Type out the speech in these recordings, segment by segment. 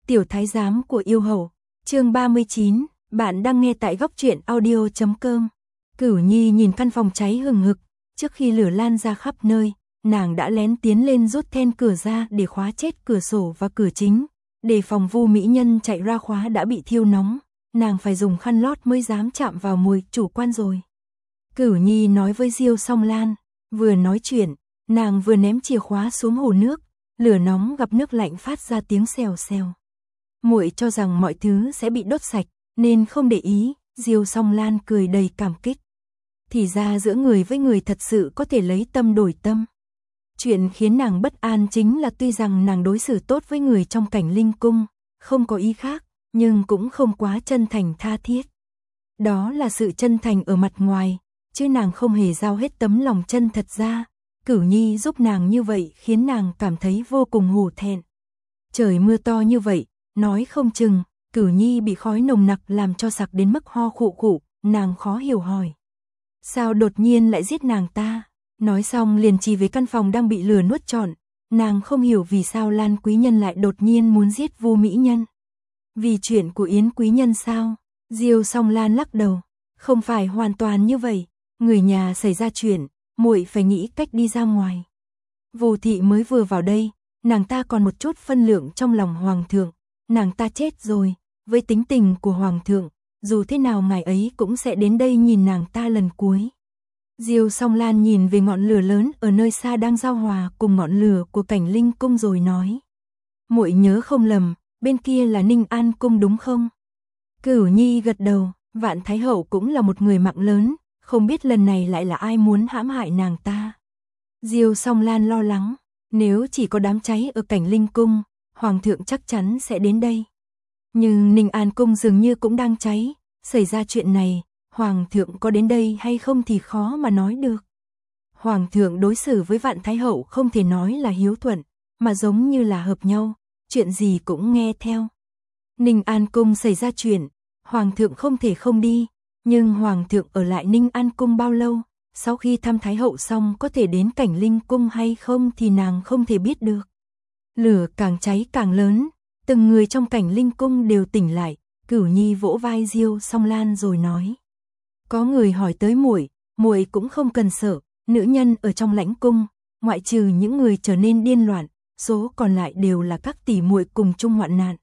Tiểu thái giám của yêu hầu, chương 39, bạn đang nghe tại góc truyện audio.com. Cửu Nhi nhìn căn phòng cháy hừng hực, trước khi lửa lan ra khắp nơi, nàng đã lén tiến lên rút then cửa ra để khóa chết cửa sổ và cửa chính, để phòng Vu mỹ nhân chạy ra khóa đã bị thiêu nóng, nàng phải dùng khăn lót mới dám chạm vào mùi chủ quan rồi. Cửu Nhi nói với Diêu Song Lan, vừa nói chuyện, nàng vừa ném chìa khóa xuống hồ nước, lửa nóng gặp nước lạnh phát ra tiếng xèo xèo. Muội cho rằng mọi thứ sẽ bị đốt sạch, nên không để ý. Diêu Song Lan cười đầy cảm kích. Thì ra giữa người với người thật sự có thể lấy tâm đổi tâm. Chuyện khiến nàng bất an chính là tuy rằng nàng đối xử tốt với người trong Cảnh Linh cung, không có ý khác, nhưng cũng không quá chân thành tha thiết. Đó là sự chân thành ở mặt ngoài, chứ nàng không hề giao hết tấm lòng chân thật ra. Cửu Nhi giúp nàng như vậy khiến nàng cảm thấy vô cùng hổ thẹn. Trời mưa to như vậy, nói không chừng, Cửu Nhi bị khói nồng nặc làm cho sặc đến mức ho khụ khụ, nàng khó hiểu hỏi. Sao đột nhiên lại giết nàng ta? Nói xong liền chỉ về căn phòng đang bị lửa nuốt trọn, nàng không hiểu vì sao Lan quý nhân lại đột nhiên muốn giết Vu mỹ nhân. Vì chuyện của Yến quý nhân sao? Diêu Song Lan lắc đầu, không phải hoàn toàn như vậy, người nhà xảy ra chuyện, muội phải nghĩ cách đi ra ngoài. Vu thị mới vừa vào đây, nàng ta còn một chút phân lượng trong lòng hoàng thượng, nàng ta chết rồi, với tính tình của hoàng thượng, dù thế nào ngài ấy cũng sẽ đến đây nhìn nàng ta lần cuối. Diêu Song Lan nhìn về ngọn lửa lớn ở nơi xa đang giao hòa cùng ngọn lửa của Cảnh Linh cung rồi nói: muội nhớ không lầm, bên kia là Ninh An cung đúng không? Cửu Nhi gật đầu, Vạn Thái hậu cũng là một người mạng lớn, không biết lần này lại là ai muốn hãm hại nàng ta. Diêu Song Lan lo lắng, nếu chỉ có đám cháy ở Cảnh Linh cung, hoàng thượng chắc chắn sẽ đến đây. Nhưng Ninh An cung dường như cũng đang cháy, xảy ra chuyện này, hoàng thượng có đến đây hay không thì khó mà nói được. Hoàng thượng đối xử với Vạn Thái hậu không thể nói là hiếu thuận, mà giống như là hợp nhau, chuyện gì cũng nghe theo. Ninh An cung xảy ra chuyện, hoàng thượng không thể không đi, nhưng hoàng thượng ở lại Ninh An cung bao lâu, sau khi thăm Thái hậu xong có thể đến Cảnh Linh cung hay không thì nàng không thể biết được. Lửa càng cháy càng lớn, từng người trong Cảnh Linh cung đều tỉnh lại. Cửu Nhi vỗ vai Diêu Song Lan rồi nói: có người hỏi tới muội, muội cũng không cần sợ, nữ nhân ở trong lãnh cung, ngoại trừ những người trở nên điên loạn, số còn lại đều là các tỷ muội cùng chung hoạn nạn.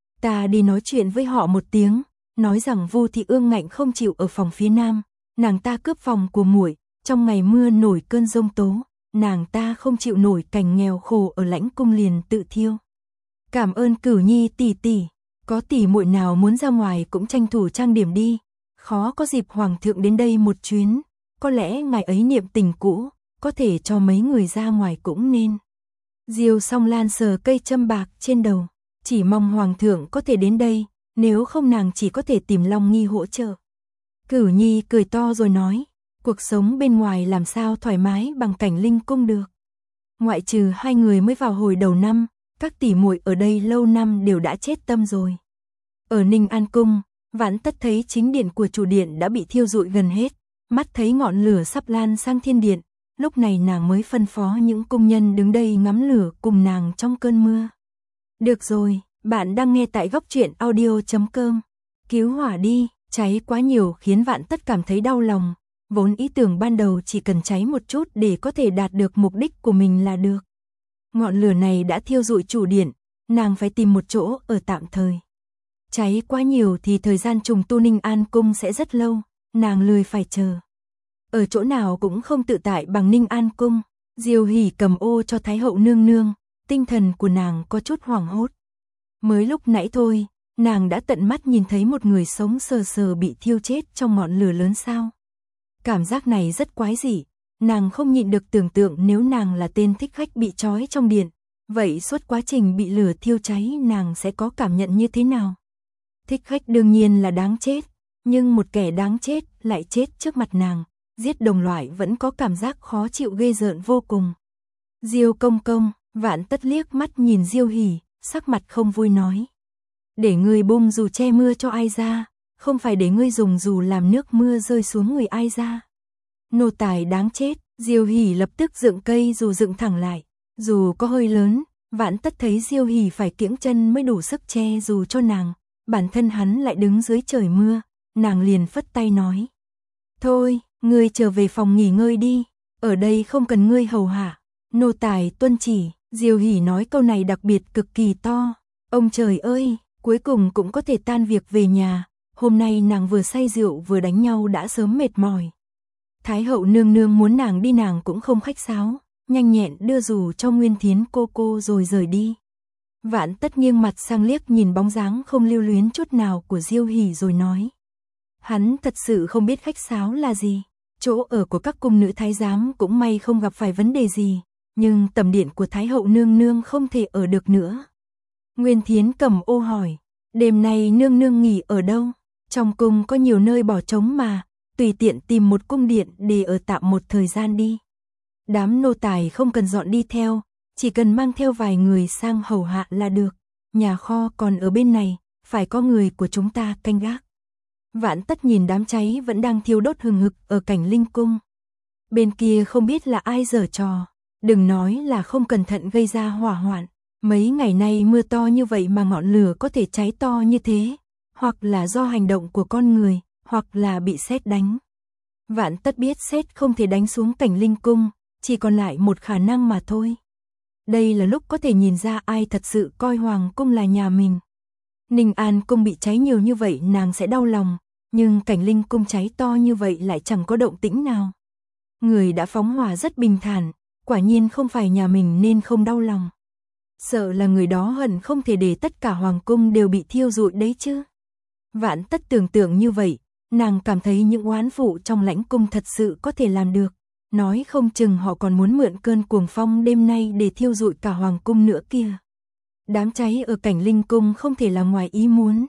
Ta đi nói chuyện với họ một tiếng, nói rằng Vu thị ương ngạnh không chịu ở phòng phía nam, nàng ta cướp phòng của muội, trong ngày mưa nổi cơn giông tố, nàng ta không chịu nổi cảnh nghèo khổ ở lãnh cung liền tự thiêu. Cảm ơn Cửu Nhi tỷ tỷ, có tỷ muội nào muốn ra ngoài cũng tranh thủ trang điểm đi, khó có dịp hoàng thượng đến đây một chuyến, có lẽ ngài ấy niệm tình cũ, có thể cho mấy người ra ngoài cũng nên. Diêu Song Lan sờ cây châm bạc trên đầu, chỉ mong hoàng thượng có thể đến đây, nếu không nàng chỉ có thể tìm Long Nghi hỗ trợ. Cửu Nhi cười to rồi nói, cuộc sống bên ngoài làm sao thoải mái bằng Cảnh Linh cung được. Ngoại trừ hai người mới vào hồi đầu năm, các tỷ muội ở đây lâu năm đều đã chết tâm rồi. Ở Ninh An cung, Vãn Tất thấy chính điện của chủ điện đã bị thiêu rụi gần hết, mắt thấy ngọn lửa sắp lan sang thiên điện, lúc này nàng mới phân phó những cung nhân đứng đây ngắm lửa cùng nàng trong cơn mưa. Được rồi, bạn đang nghe tại góc truyện audio.com. Cứu hỏa đi, cháy quá nhiều khiến Vãn Tất cảm thấy đau lòng, vốn ý tưởng ban đầu chỉ cần cháy một chút để có thể đạt được mục đích của mình là được. Ngọn lửa này đã thiêu rụi chủ điện, nàng phải tìm một chỗ ở tạm thời. Cháy quá nhiều thì thời gian trùng tu Ninh An cung sẽ rất lâu, nàng lười phải chờ. Ở chỗ nào cũng không tự tại bằng Ninh An cung. Diêu Hỉ cầm ô cho Thái hậu nương nương, tinh thần của nàng có chút hoảng hốt. Mới lúc nãy thôi, nàng đã tận mắt nhìn thấy một người sống sờ sờ bị thiêu chết trong ngọn lửa lớn sao. Cảm giác này rất quái dị, nàng không nhịn được tưởng tượng nếu nàng là tên thích khách bị trói trong điện, vậy suốt quá trình bị lửa thiêu cháy nàng sẽ có cảm nhận như thế nào? Thích khách đương nhiên là đáng chết, nhưng một kẻ đáng chết lại chết trước mặt nàng, giết đồng loại vẫn có cảm giác khó chịu ghê rợn vô cùng. Diêu công công, Vãn Tất liếc mắt nhìn Diêu Hỉ, sắc mặt không vui nói: để ngươi bung dù che mưa cho ai ra, không phải để ngươi dùng dù làm nước mưa rơi xuống người ai ra. Nô tài đáng chết. Diêu Hỉ lập tức dựng cây dù dựng thẳng lại, dù có hơi lớn, Vãn Tất thấy Diêu Hỷ phải kiễng chân mới đủ sức che dù cho nàng, bản thân hắn lại đứng dưới trời mưa, nàng liền phất tay nói. Thôi, ngươi trở về phòng nghỉ ngơi đi, ở đây không cần ngươi hầu hạ, nô tài tuân chỉ. Diêu Hỷ nói câu này đặc biệt cực kỳ to, ông trời ơi, cuối cùng cũng có thể tan việc về nhà, hôm nay nàng vừa say rượu vừa đánh nhau đã sớm mệt mỏi. Thái hậu nương nương muốn nàng đi nàng cũng không khách sáo, nhanh nhẹn đưa dù cho Nguyên Thiến cô rồi rời đi. Vãn Tất nghiêng mặt sang liếc nhìn bóng dáng không lưu luyến chút nào của Diêu Hỷ rồi nói. Hắn thật sự không biết khách sáo là gì, chỗ ở của các cung nữ thái giám cũng may không gặp phải vấn đề gì, nhưng tầm điện của Thái hậu nương nương không thể ở được nữa. Nguyên Thiến cầm ô hỏi, đêm nay nương nương nghỉ ở đâu? Trong cung có nhiều nơi bỏ trống mà, tùy tiện tìm một cung điện để ở tạm một thời gian đi. Đám nô tài không cần dọn đi theo, chỉ cần mang theo vài người sang hầu hạ là được. Nhà kho còn ở bên này, phải có người của chúng ta canh gác. Vãn Tất nhìn đám cháy vẫn đang thiêu đốt hừng hực ở cảnh linh cung. Bên kia không biết là ai giở trò, đừng nói là không cẩn thận gây ra hỏa hoạn. Mấy ngày nay mưa to như vậy mà ngọn lửa có thể cháy to như thế, hoặc là do hành động của con người, hoặc là bị sét đánh. Vãn Tất biết sét không thể đánh xuống cảnh linh cung, chỉ còn lại một khả năng mà thôi. Đây là lúc có thể nhìn ra ai thật sự coi hoàng cung là nhà mình. Ninh An cung bị cháy nhiều như vậy nàng sẽ đau lòng, nhưng cảnh linh cung cháy to như vậy lại chẳng có động tĩnh nào. Người đã phóng hỏa rất bình thản, quả nhiên không phải nhà mình nên không đau lòng. Sợ là người đó hận không thể để tất cả hoàng cung đều bị thiêu rụi đấy chứ. Vãn Tất tưởng tượng như vậy, nàng cảm thấy những oán phụ trong lãnh cung thật sự có thể làm được. Nói không chừng họ còn muốn mượn cơn cuồng phong đêm nay để thiêu rụi cả hoàng cung nữa kia. Đám cháy ở cảnh linh cung không thể là ngoài ý muốn.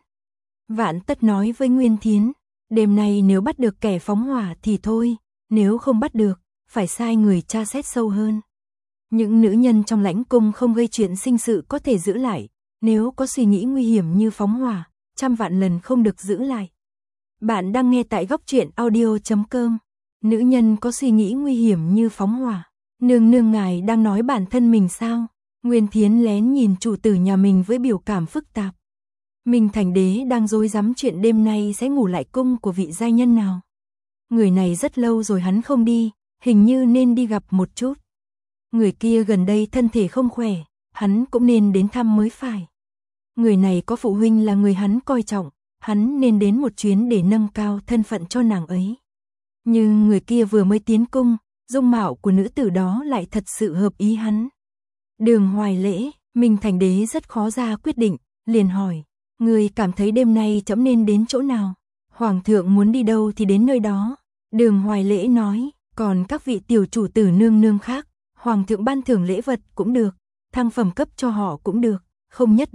Vãn Tất nói với Nguyên Thiến, đêm nay nếu bắt được kẻ phóng hỏa thì thôi, nếu không bắt được, phải sai người tra xét sâu hơn. Những nữ nhân trong lãnh cung không gây chuyện sinh sự có thể giữ lại, nếu có suy nghĩ nguy hiểm như phóng hỏa, trăm vạn lần không được giữ lại. Bạn đang nghe tại góc truyện audio.com. Nữ nhân có suy nghĩ nguy hiểm như phóng hỏa. Nương nương ngài đang nói bản thân mình sao? Nguyên Thiến lén nhìn chủ tử nhà mình với biểu cảm phức tạp. Minh Thành Đế đang rối rắm chuyện đêm nay sẽ ngủ lại cung của vị giai nhân nào. Người này rất lâu rồi hắn không đi, hình như nên đi gặp một chút. Người kia gần đây thân thể không khỏe, hắn cũng nên đến thăm mới phải. Người này có phụ huynh là người hắn coi trọng, hắn nên đến một chuyến để nâng cao thân phận cho nàng ấy. Nhưng người kia vừa mới tiến cung, dung mạo của nữ tử đó lại thật sự hợp ý hắn. Đường Hoài Lễ, Minh Thành Đế rất khó ra quyết định, liền hỏi, người cảm thấy đêm nay trẫm nên đến chỗ nào? Hoàng thượng muốn đi đâu thì đến nơi đó. Đường Hoài Lễ nói, còn các vị tiểu chủ tử nương nương khác, Hoàng thượng ban thưởng lễ vật cũng được, thăng phẩm cấp cho họ cũng được, không nhất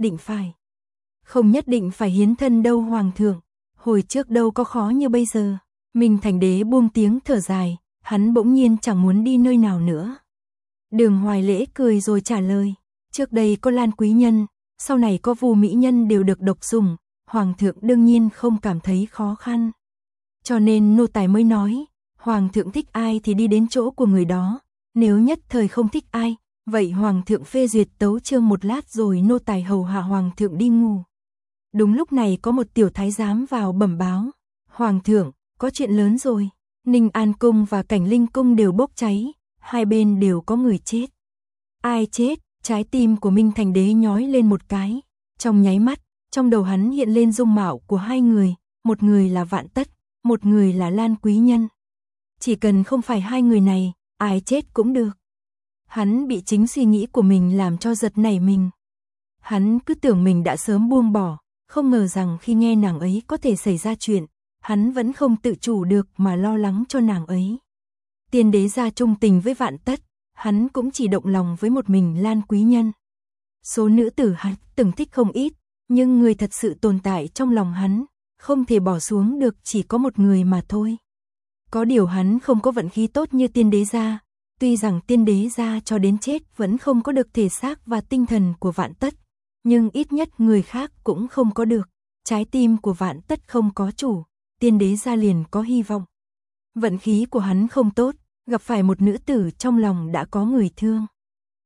định phải hiến thân đâu Hoàng thượng, hồi trước đâu có khó như bây giờ. Minh Thành Đế buông tiếng thở dài, hắn bỗng nhiên chẳng muốn đi nơi nào nữa. Đường Hoài Lễ cười rồi trả lời, trước đây có Lan Quý Nhân, sau này có Vu Mỹ Nhân đều được độc sủng, Hoàng thượng đương nhiên không cảm thấy khó khăn. Cho nên nô tài mới nói, Hoàng thượng thích ai thì đi đến chỗ của người đó, nếu nhất thời không thích ai, vậy Hoàng thượng phê duyệt tấu chương một lát rồi nô tài hầu hạ Hoàng thượng đi ngủ. Đúng lúc này có một tiểu thái giám vào bẩm báo, Hoàng thượng, có chuyện lớn rồi, Ninh An cung và Cảnh Linh cung đều bốc cháy, hai bên đều có người chết. Ai chết? Trái tim của Minh Thành Đế nhói lên một cái, trong nháy mắt, trong đầu hắn hiện lên dung mạo của hai người, một người là Vạn Tất, một người là Lan Quý Nhân. Chỉ cần không phải hai người này, ai chết cũng được. Hắn bị chính suy nghĩ của mình làm cho giật nảy mình. Hắn cứ tưởng mình đã sớm buông bỏ, không ngờ rằng khi nghe nàng ấy có thể xảy ra chuyện, hắn vẫn không tự chủ được mà lo lắng cho nàng ấy. Tiên đế gia trung tình với Vạn Tất, hắn cũng chỉ động lòng với một mình Lan Quý Nhân. Số nữ tử hắn từng thích không ít, nhưng người thật sự tồn tại trong lòng hắn, không thể bỏ xuống được chỉ có một người mà thôi. Có điều hắn không có vận khí tốt như tiên đế gia, tuy rằng tiên đế gia cho đến chết vẫn không có được thể xác và tinh thần của Vạn Tất, nhưng ít nhất người khác cũng không có được. Trái tim của Vạn Tất không có chủ, tiên đế gia liền có hy vọng. Vận khí của hắn không tốt, gặp phải một nữ tử trong lòng đã có người thương.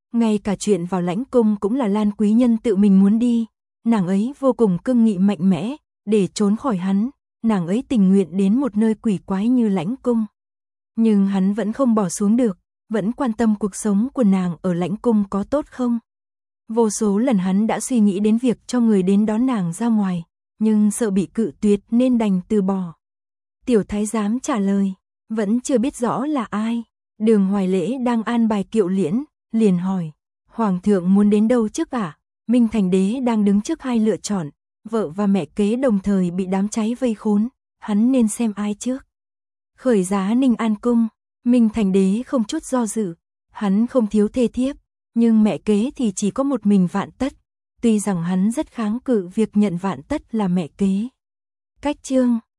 Ngay cả chuyện vào lãnh cung cũng là Lan quý nhân tự mình muốn đi, nàng ấy vô cùng cương nghị mạnh mẽ, để trốn khỏi hắn, nàng ấy tình nguyện đến một nơi quỷ quái như lãnh cung. Nhưng hắn vẫn không bỏ xuống được, vẫn quan tâm cuộc sống của nàng ở lãnh cung có tốt không. Vô số lần hắn đã suy nghĩ đến việc cho người đến đón nàng ra ngoài, nhưng sợ bị cự tuyệt nên đành từ bỏ. Tiểu thái giám trả lời, vẫn chưa biết rõ là ai. Đường Hoài Lễ đang an bài Kiệu Liễn, liền hỏi, Hoàng thượng muốn đến đâu trước ạ? Minh Thành Đế đang đứng trước hai lựa chọn, vợ và mẹ kế đồng thời bị đám cháy vây khốn, hắn nên xem ai trước. Khởi giá Ninh An Cung, Minh Thành Đế không chút do dự, hắn không thiếu thê thiếp, nhưng mẹ kế thì chỉ có một mình Vạn Tất, tuy rằng hắn rất kháng cự việc nhận Vạn Tất là mẹ kế. Cách chương